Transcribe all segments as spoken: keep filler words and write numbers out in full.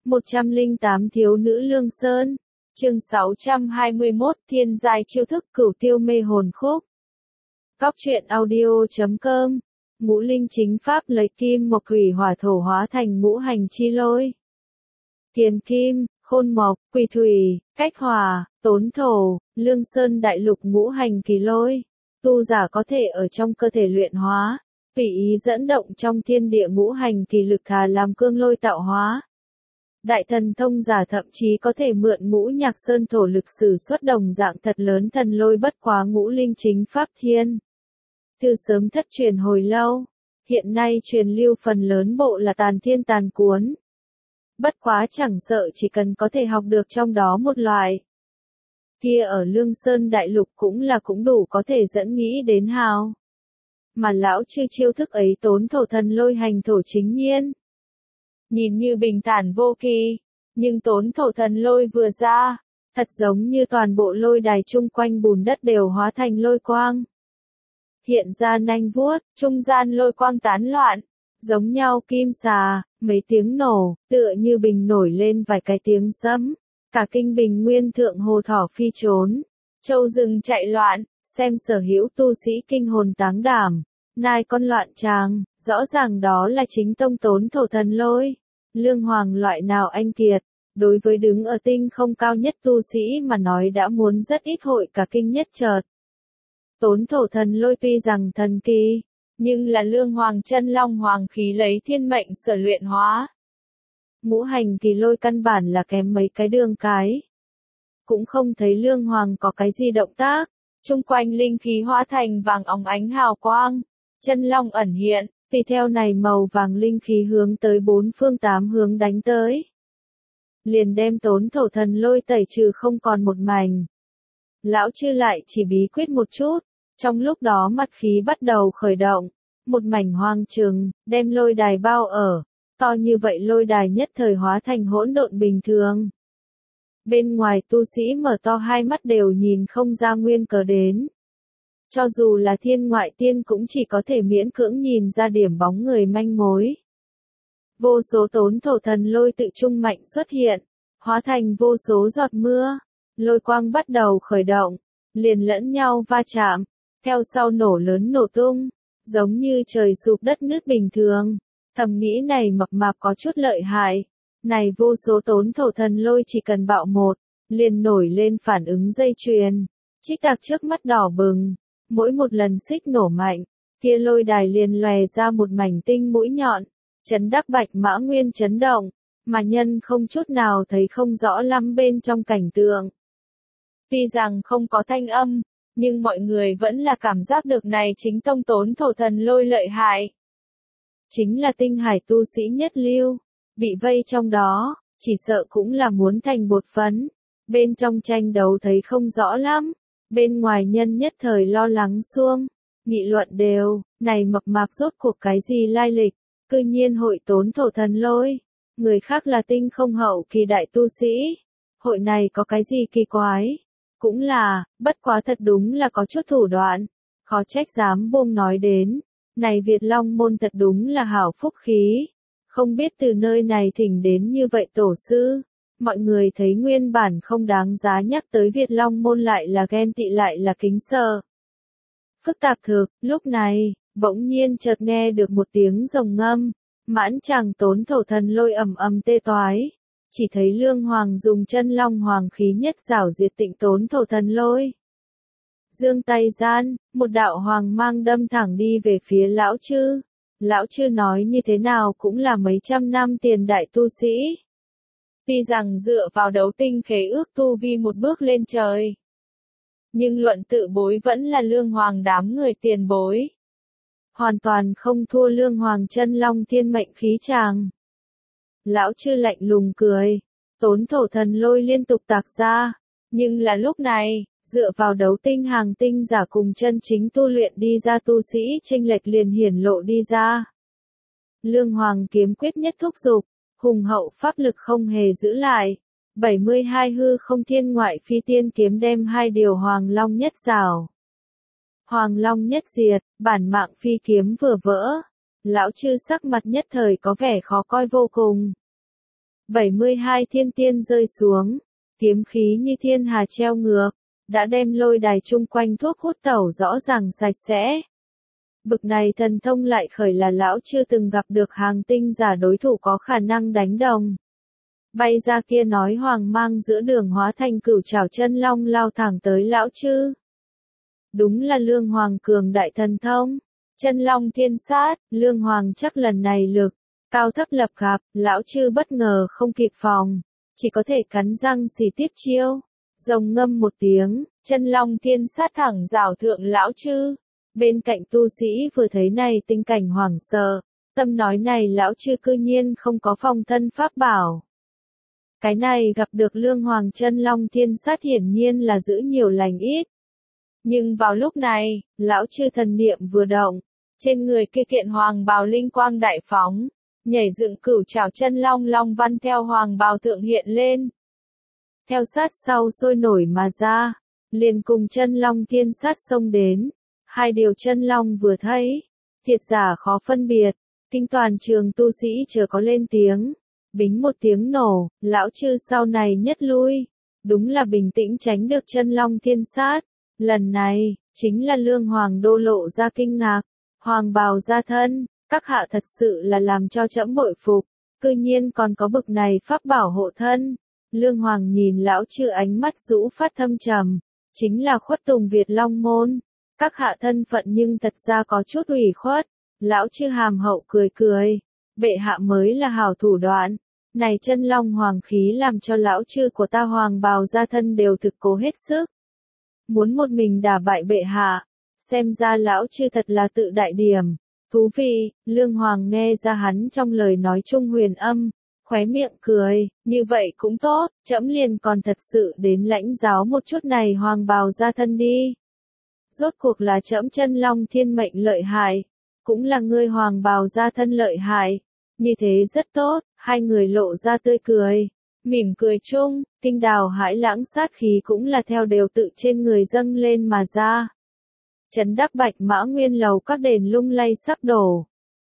một trăm lẻ tám Thiếu nữ Lương Sơn. Chương sáu trăm hai mươi mốt Thiên giai chiêu thức cửu tiêu mê hồn khúc. Cóc truyện audio chấm com. Ngũ linh chính pháp lấy kim mộc thủy hỏa thổ hóa thành ngũ hành chi lôi. Kiền kim, khôn mộc, quỷ thủy, cách hỏa, tốn thổ, Lương Sơn đại lục ngũ hành kỳ lôi. Tu giả có thể ở trong cơ thể luyện hóa, tùy ý dẫn động trong thiên địa ngũ hành kỳ lực thà làm cương lôi tạo hóa. Đại thần thông giả thậm chí có thể mượn ngũ nhạc sơn thổ lực sử xuất đồng dạng thật lớn thần lôi bất quá ngũ linh chính pháp thiên. Từ sớm thất truyền hồi lâu, hiện nay truyền lưu phần lớn bộ là tàn thiên tàn cuốn. Bất quá chẳng sợ chỉ cần có thể học được trong đó một loại. Kia ở Lương Sơn đại lục cũng là cũng đủ có thể dẫn nghĩ đến hào. Mà lão chư chiêu thức ấy tốn thổ thần lôi hành thổ chính nhiên. Nhìn như bình thản vô kỳ, nhưng tốn thổ thần lôi vừa ra, thật giống như toàn bộ lôi đài chung quanh bùn đất đều hóa thành lôi quang. Hiện ra nanh vuốt, trung gian lôi quang tán loạn, giống nhau kim xà, mấy tiếng nổ, tựa như bình nổi lên vài cái tiếng sấm, cả kinh bình nguyên thượng hồ thỏ phi trốn, châu rừng chạy loạn, xem sở hữu tu sĩ kinh hồn táng đảm. Nai con loạn tràng, rõ ràng đó là chính tông tốn thổ thần lôi. Lương Hoàng loại nào anh kiệt, đối với đứng ở tinh không cao nhất tu sĩ mà nói đã muốn rất ít hội cả kinh nhất chợt. Tốn thổ thần lôi tuy rằng thần kỳ, nhưng là Lương Hoàng chân long hoàng khí lấy thiên mệnh sở luyện hóa. Ngũ hành kỳ lôi căn bản là kém mấy cái đường cái. Cũng không thấy Lương Hoàng có cái gì động tác, chung quanh linh khí hóa thành vàng óng ánh hào quang. Chân long ẩn hiện, tùy theo này màu vàng linh khí hướng tới bốn phương tám hướng đánh tới. Liền đem tốn thổ thần lôi tẩy trừ không còn một mảnh. Lão chư lại chỉ bí quyết một chút, trong lúc đó mặt khí bắt đầu khởi động, một mảnh hoang trường, đem lôi đài bao ở, to như vậy lôi đài nhất thời hóa thành hỗn độn bình thường. Bên ngoài tu sĩ mở to hai mắt đều nhìn không ra nguyên cớ đến. Cho dù là thiên ngoại tiên cũng chỉ có thể miễn cưỡng nhìn ra điểm bóng người manh mối. Vô số tốn thổ thần lôi tự trung mạnh xuất hiện, hóa thành vô số giọt mưa, lôi quang bắt đầu khởi động, liền lẫn nhau va chạm, theo sau nổ lớn nổ tung, giống như trời sụp đất nứt bình thường. Thầm nghĩ này mập mạp có chút lợi hại, này vô số tốn thổ thần lôi chỉ cần bạo một, liền nổi lên phản ứng dây chuyền, trích tạc trước mắt đỏ bừng. Mỗi một lần xích nổ mạnh, kia lôi đài liền lòe ra một mảnh tinh mũi nhọn, chấn đắc bạch mã nguyên chấn động, mà nhân không chút nào thấy không rõ lắm bên trong cảnh tượng. Tuy rằng không có thanh âm, nhưng mọi người vẫn là cảm giác được này chính tông tốn thổ thần lôi lợi hại. Chính là tinh hải tu sĩ nhất lưu, bị vây trong đó, chỉ sợ cũng là muốn thành bột phấn, bên trong tranh đấu thấy không rõ lắm. Bên ngoài nhân nhất thời lo lắng xuông, nghị luận đều, này mập mạp rốt cuộc cái gì lai lịch, cư nhiên hội tốn thổ thần lôi, người khác là tinh không hậu kỳ đại tu sĩ, hội này có cái gì kỳ quái, cũng là, bất quá thật đúng là có chút thủ đoạn, khó trách dám buông nói đến, này Việt Long môn thật đúng là hảo phúc khí, không biết từ nơi này thỉnh đến như vậy tổ sư. Mọi người thấy nguyên bản không đáng giá nhắc tới Việt Long môn lại là ghen tị lại là kính sợ. Phức tạp thực, lúc này, bỗng nhiên chợt nghe được một tiếng rồng ngâm, mãn chàng tốn thổ thần lôi ầm ầm tê toái. Chỉ thấy Lương Hoàng dùng chân long hoàng khí nhất rảo diệt tịnh tốn thổ thần lôi. Dương tay gian, một đạo hoàng mang đâm thẳng đi về phía lão chư. Lão chư nói như thế nào cũng là mấy trăm năm tiền đại tu sĩ. Tuy rằng dựa vào đấu tinh khế ước tu vi một bước lên trời. Nhưng luận tự bối vẫn là Lương Hoàng đám người tiền bối. Hoàn toàn không thua Lương Hoàng chân long thiên mệnh khí tràng. Lão chư lạnh lùng cười. Tốn thổ thần lôi liên tục tạc ra. Nhưng là lúc này, dựa vào đấu tinh hàng tinh giả cùng chân chính tu luyện đi ra tu sĩ chênh lệch liền hiển lộ đi ra. Lương Hoàng kiếm quyết nhất thúc dục. Hùng hậu pháp lực không hề giữ lại, bảy mươi hai hư không thiên ngoại phi tiên kiếm đem hai điều hoàng long nhất rào. Hoàng long nhất diệt, bản mạng phi kiếm vừa vỡ, lão chư sắc mặt nhất thời có vẻ khó coi vô cùng. bảy mươi hai thiên tiên rơi xuống, kiếm khí như thiên hà treo ngược, đã đem lôi đài chung quanh thuốc hút tẩu rõ ràng sạch sẽ. Bực này thần thông lại khởi là lão chưa từng gặp được hàng tinh giả đối thủ có khả năng đánh đồng. Bay ra kia nói hoàng mang giữa đường hóa thành cửu trảo chân long lao thẳng tới lão chư. Đúng là lương hoàng cường đại thần thông. Chân long thiên sát, lương hoàng chắc lần này lực. Cao thấp lập gặp, lão chư bất ngờ không kịp phòng. Chỉ có thể cắn răng xì tiếp chiêu. Rồng ngâm một tiếng, chân long thiên sát thẳng rào thượng lão chư. Bên cạnh tu sĩ vừa thấy này tình cảnh hoảng sợ. Tâm nói này lão chư cư nhiên không có phòng thân pháp bảo. Cái này gặp được lương hoàng chân long thiên sát hiển nhiên là giữ nhiều lành ít. Nhưng vào lúc này, lão chư thần niệm vừa động, trên người kia kiện hoàng bào linh quang đại phóng, nhảy dựng cửu trảo chân long long văn theo hoàng bào thượng hiện lên. Theo sát sau sôi nổi mà ra, liền cùng chân long thiên sát xông đến, hai điều chân long vừa thấy, thiệt giả khó phân biệt, kinh toàn trường tu sĩ chờ có lên tiếng. Bính một tiếng nổ, lão chư sau này nhất lui, đúng là bình tĩnh tránh được chân long thiên sát. Lần này, chính là lương hoàng đô lộ ra kinh ngạc, hoàng bào ra thân, các hạ thật sự là làm cho trẫm bội phục, cư nhiên còn có bực này pháp bảo hộ thân. Lương hoàng nhìn lão chư ánh mắt rũ phát thâm trầm, chính là khuất tùng Việt Long Môn, các hạ thân phận nhưng thật ra có chút ủy khuất, lão chư hàm hậu cười cười, bệ hạ mới là hảo thủ đoạn. Này chân long hoàng khí làm cho lão chư của ta hoàng bào ra thân đều thực cố hết sức. Muốn một mình đả bại bệ hạ, xem ra lão chư thật là tự đại điểm. Thú vị, lương hoàng nghe ra hắn trong lời nói chung huyền âm, khóe miệng cười, như vậy cũng tốt, trẫm liền còn thật sự đến lãnh giáo một chút này hoàng bào ra thân đi. Rốt cuộc là trẫm chân long thiên mệnh lợi hại, cũng là ngươi hoàng bào ra thân lợi hại. Như thế rất tốt, hai người lộ ra tươi cười, mỉm cười chung, kinh đào hãi lãng sát khí cũng là theo đều tự trên người dâng lên mà ra. Trấn đắc bạch mã nguyên lầu các đền lung lay sắp đổ.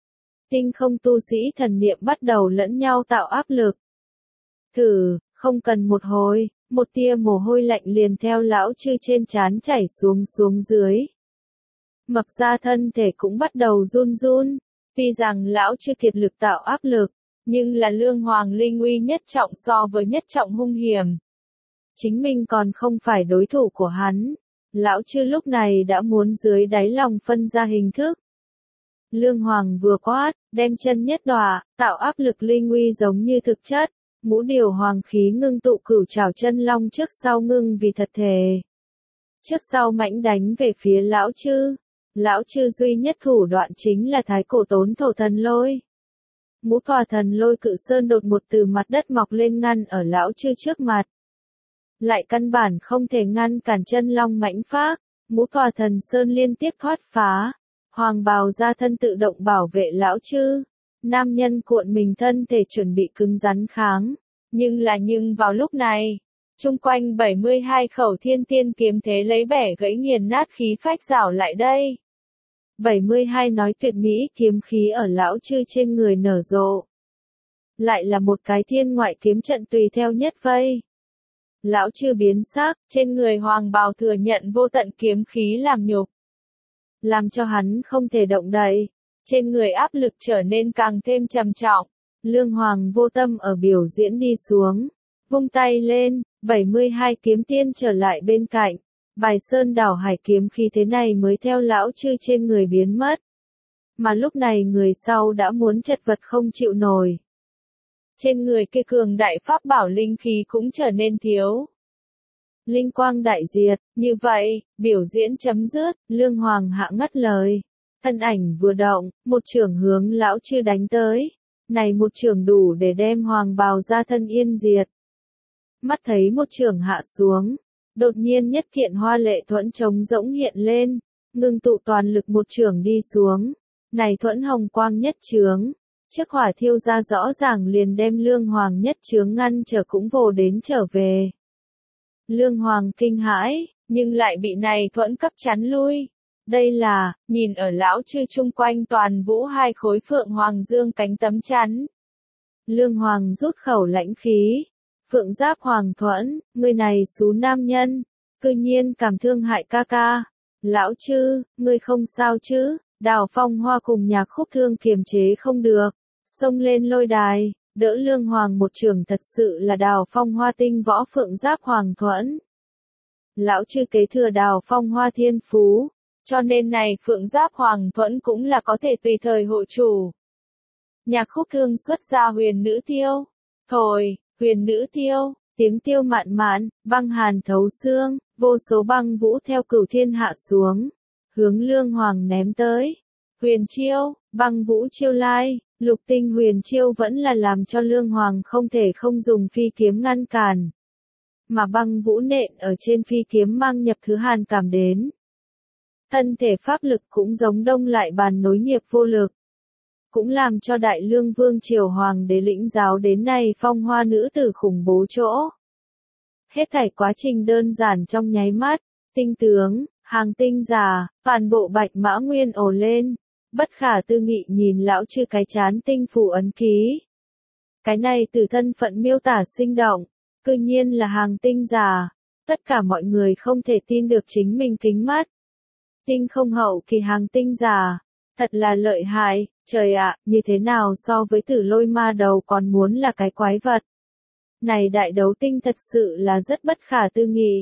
Tinh không tu sĩ thần niệm bắt đầu lẫn nhau tạo áp lực. Thử, không cần một hồi, một tia mồ hôi lạnh liền theo lão chư trên trán chảy xuống xuống dưới. Mập ra thân thể cũng bắt đầu run run. Tuy rằng lão chưa kiệt lực tạo áp lực, nhưng là lương hoàng linh uy nhất trọng so với nhất trọng hung hiểm. Chính mình còn không phải đối thủ của hắn. Lão chư lúc này đã muốn dưới đáy lòng phân ra hình thức. Lương hoàng vừa quát, đem chân nhất đọa, tạo áp lực linh uy giống như thực chất. Ngũ điều hoàng khí ngưng tụ cửu trảo chân long trước sau ngưng vì thật thể. Trước sau mãnh đánh về phía lão chư. Lão chư duy nhất thủ đoạn chính là thái cổ tốn thổ thần lôi. Ngũ tòa thần lôi cự sơn đột một từ mặt đất mọc lên ngăn ở lão chư trước mặt. Lại căn bản không thể ngăn cản chân long mãnh phác, ngũ tòa thần sơn liên tiếp thoát phá. Hoàng bào ra thân tự động bảo vệ lão chư. Nam nhân cuộn mình thân thể chuẩn bị cứng rắn kháng. Nhưng là nhưng vào lúc này, chung quanh bảy mươi hai khẩu thiên tiên kiếm thế lấy bẻ gãy nghiền nát khí phách rảo lại đây. bảy mươi hai nói tuyệt mỹ kiếm khí ở lão chư trên người nở rộ. Lại là một cái thiên ngoại kiếm trận tùy theo nhất vây. Lão chư biến sắc, trên người hoàng bào thừa nhận vô tận kiếm khí làm nhục. Làm cho hắn không thể động đậy. Trên người áp lực trở nên càng thêm trầm trọng. Lương hoàng vô tâm ở biểu diễn đi xuống. Vung tay lên, bảy mươi hai kiếm tiên trở lại bên cạnh. Bài sơn đảo hải kiếm khí thế này mới theo lão chư trên người biến mất. Mà lúc này người sau đã muốn chật vật không chịu nổi. Trên người kia cường đại pháp bảo linh khí cũng trở nên thiếu. Linh quang đại diệt, như vậy, biểu diễn chấm dứt, lương hoàng hạ ngắt lời. Thân ảnh vừa động, một trường hướng lão chư đánh tới. Này một trường đủ để đem hoàng bào ra thân yên diệt. Mắt thấy một trường hạ xuống. Đột nhiên nhất kiện hoa lệ thuẫn trống rỗng hiện lên, ngưng tụ toàn lực một trường đi xuống. Này thuẫn hồng quang nhất chướng, trước hỏa thiêu ra rõ ràng liền đem lương hoàng nhất chướng ngăn trở cũng vồ đến trở về. Lương hoàng kinh hãi, nhưng lại bị này thuẫn cấp chắn lui. Đây là, nhìn ở lão chư chung quanh toàn vũ hai khối phượng hoàng dương cánh tấm chắn. Lương Hoàng rút khẩu lãnh khí. Phượng Giáp Hoàng Thuẫn, ngươi này xú nam nhân, cư nhiên cảm thương hại ca ca. Lão Chư, ngươi không sao chứ? Đào Phong Hoa cùng Nhạc Khúc Thương kiềm chế không được, xông lên lôi đài, đỡ Lương Hoàng một trường, thật sự là Đào Phong Hoa tinh võ Phượng Giáp Hoàng Thuẫn. Lão Chư kế thừa Đào Phong Hoa thiên phú, cho nên này Phượng Giáp Hoàng Thuẫn cũng là có thể tùy thời hộ chủ. Nhạc Khúc Thương xuất ra huyền nữ tiêu, thổi, huyền nữ tiêu, tiếng tiêu mạn mạn, băng hàn thấu xương, vô số băng vũ theo cửu thiên hạ xuống, hướng Lương Hoàng ném tới. Huyền chiêu, băng vũ chiêu lai, lục tinh huyền chiêu vẫn là làm cho Lương Hoàng không thể không dùng phi kiếm ngăn cản. Mà băng vũ nện ở trên phi kiếm mang nhập thứ hàn cảm đến. Thân thể pháp lực cũng giống đông lại bàn nối nghiệp vô lực. Cũng làm cho Đại Lương Vương Triều Hoàng đế lĩnh giáo đến nay phong hoa nữ tử khủng bố chỗ. Hết thảy quá trình đơn giản trong nháy mắt, tinh tướng, hàng tinh giả, toàn bộ Bạch Mã Nguyên ồ lên, bất khả tư nghị nhìn Lão Chư cái chán tinh phủ ấn ký. Cái này từ thân phận miêu tả sinh động, cư nhiên là hàng tinh giả, tất cả mọi người không thể tin được chính mình kính mắt. Tinh không hậu kỳ hàng tinh giả, thật là lợi hại, trời ạ, như thế nào so với Tử Lôi Ma Đầu còn muốn là cái quái vật. Này đại đấu tinh thật sự là rất bất khả tư nghị.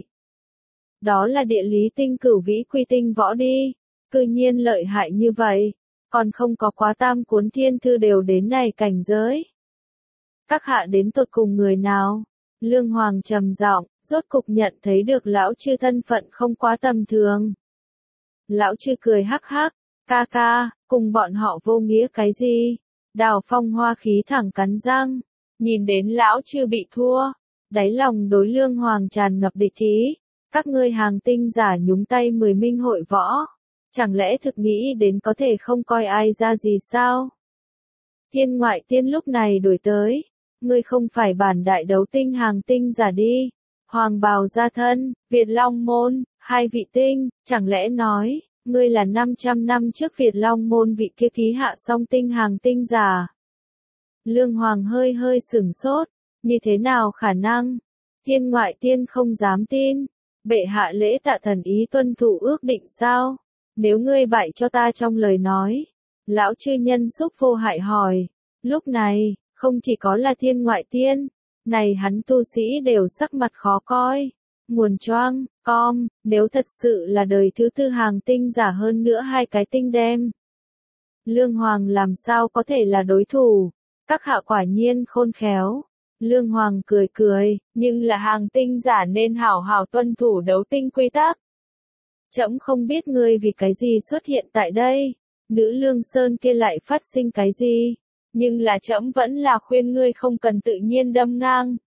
Đó là địa lý tinh cửu vĩ quy tinh võ đi, cư nhiên lợi hại như vậy, còn không có quá tam cuốn thiên thư đều đến này cảnh giới. Các hạ đến tột cùng người nào? Lương Hoàng trầm giọng, rốt cục nhận thấy được Lão Chư thân phận không quá tầm thường. Lão Chư cười hắc hắc, ca ca, cùng bọn họ vô nghĩa cái gì? Đào Phong Hoa khí thẳng cắn răng, nhìn đến Lão Chư bị thua, đáy lòng đối Lương Hoàng tràn ngập địch ý. Các ngươi hàng tinh giả nhúng tay mười minh hội võ, chẳng lẽ thực nghĩ đến có thể không coi ai ra gì sao? Thiên Ngoại Tiên lúc này đổi tới, ngươi không phải bản đại đấu tinh hàng tinh giả đi, hoàng bào gia thân, Việt Long Môn, hai vị tinh, chẳng lẽ nói, ngươi là năm trăm năm trước Việt Long Môn vị kia ký hạ song tinh hàng tinh giả? Lương Hoàng hơi hơi sửng sốt, như thế nào khả năng? Thiên Ngoại Tiên không dám tin. Bệ hạ lễ tạ thần ý tuân thủ ước định sao? Nếu ngươi bại cho ta trong lời nói. Lão Chư nhân xúc vô hại hỏi. Lúc này, không chỉ có là Thiên Ngoại Tiên, này hắn tu sĩ đều sắc mặt khó coi. Nguồn choang, com, nếu thật sự là đời thứ tư hàng tinh giả hơn nữa hai cái tinh đem. Lương Hoàng làm sao có thể là đối thủ? Các hạ quả nhiên khôn khéo. Lương Hoàng cười cười, nhưng là hàng tinh giả nên hảo hảo tuân thủ đấu tinh quy tắc. Trẫm không biết ngươi vì cái gì xuất hiện tại đây, nữ Lương Sơn kia lại phát sinh cái gì, nhưng là trẫm vẫn là khuyên ngươi không cần tự nhiên đâm ngang.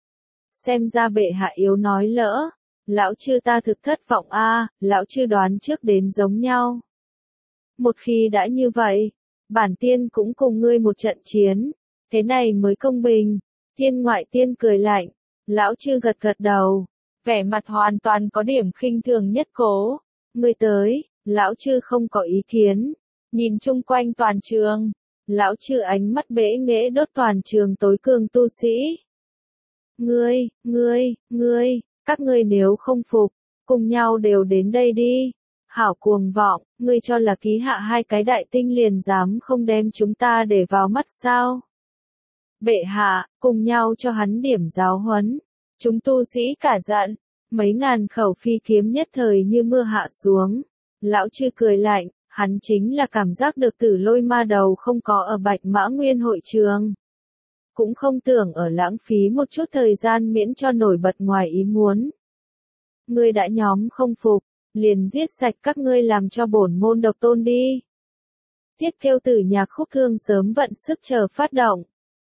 Xem ra bệ hạ yếu nói lỡ, Lão Chư ta thực thất vọng a, à, Lão Chư đoán trước đến giống nhau. Một khi đã như vậy, bản tiên cũng cùng ngươi một trận chiến, thế này mới công bình. Thiên Ngoại Tiên cười lạnh, Lão Chư gật gật đầu, vẻ mặt hoàn toàn có điểm khinh thường nhất cố. Ngươi tới, Lão Chư không có ý kiến, nhìn chung quanh toàn trường, Lão Chư ánh mắt bẽ nghễ đốt toàn trường tối cường tu sĩ. Ngươi, ngươi, ngươi, các ngươi nếu không phục, cùng nhau đều đến đây đi. Hảo cuồng vọng, ngươi cho là ký hạ hai cái đại tinh liền dám không đem chúng ta để vào mắt sao? Bệ hạ, cùng nhau cho hắn điểm giáo huấn. Chúng tu sĩ cả giận, mấy ngàn khẩu phi kiếm nhất thời như mưa hạ xuống. Lão Chư cười lạnh, hắn chính là cảm giác được Tử Lôi Ma Đầu không có ở Bạch Mã Nguyên hội trường. Cũng không tưởng ở lãng phí một chút thời gian miễn cho nổi bật ngoài ý muốn. Ngươi đã nhóm không phục, liền giết sạch các ngươi làm cho bổn môn độc tôn đi. Tiết Kêu Tử Nhạc Khúc Thương sớm vận sức chờ phát động.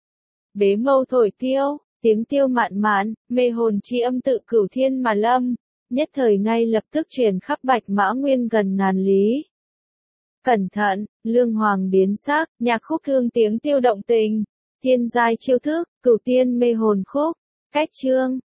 Bế mâu thổi tiêu, tiếng tiêu mạn mạn, mê hồn chi âm tự cửu thiên mà lâm, nhất thời ngay lập tức truyền khắp Bạch Mã Nguyên gần ngàn lý. Cẩn thận, Lương Hoàng biến sắc, Nhạc Khúc Thương tiếng tiêu động tình, thiên giai chiêu thức, cửu tiên mê hồn khúc, cách chương,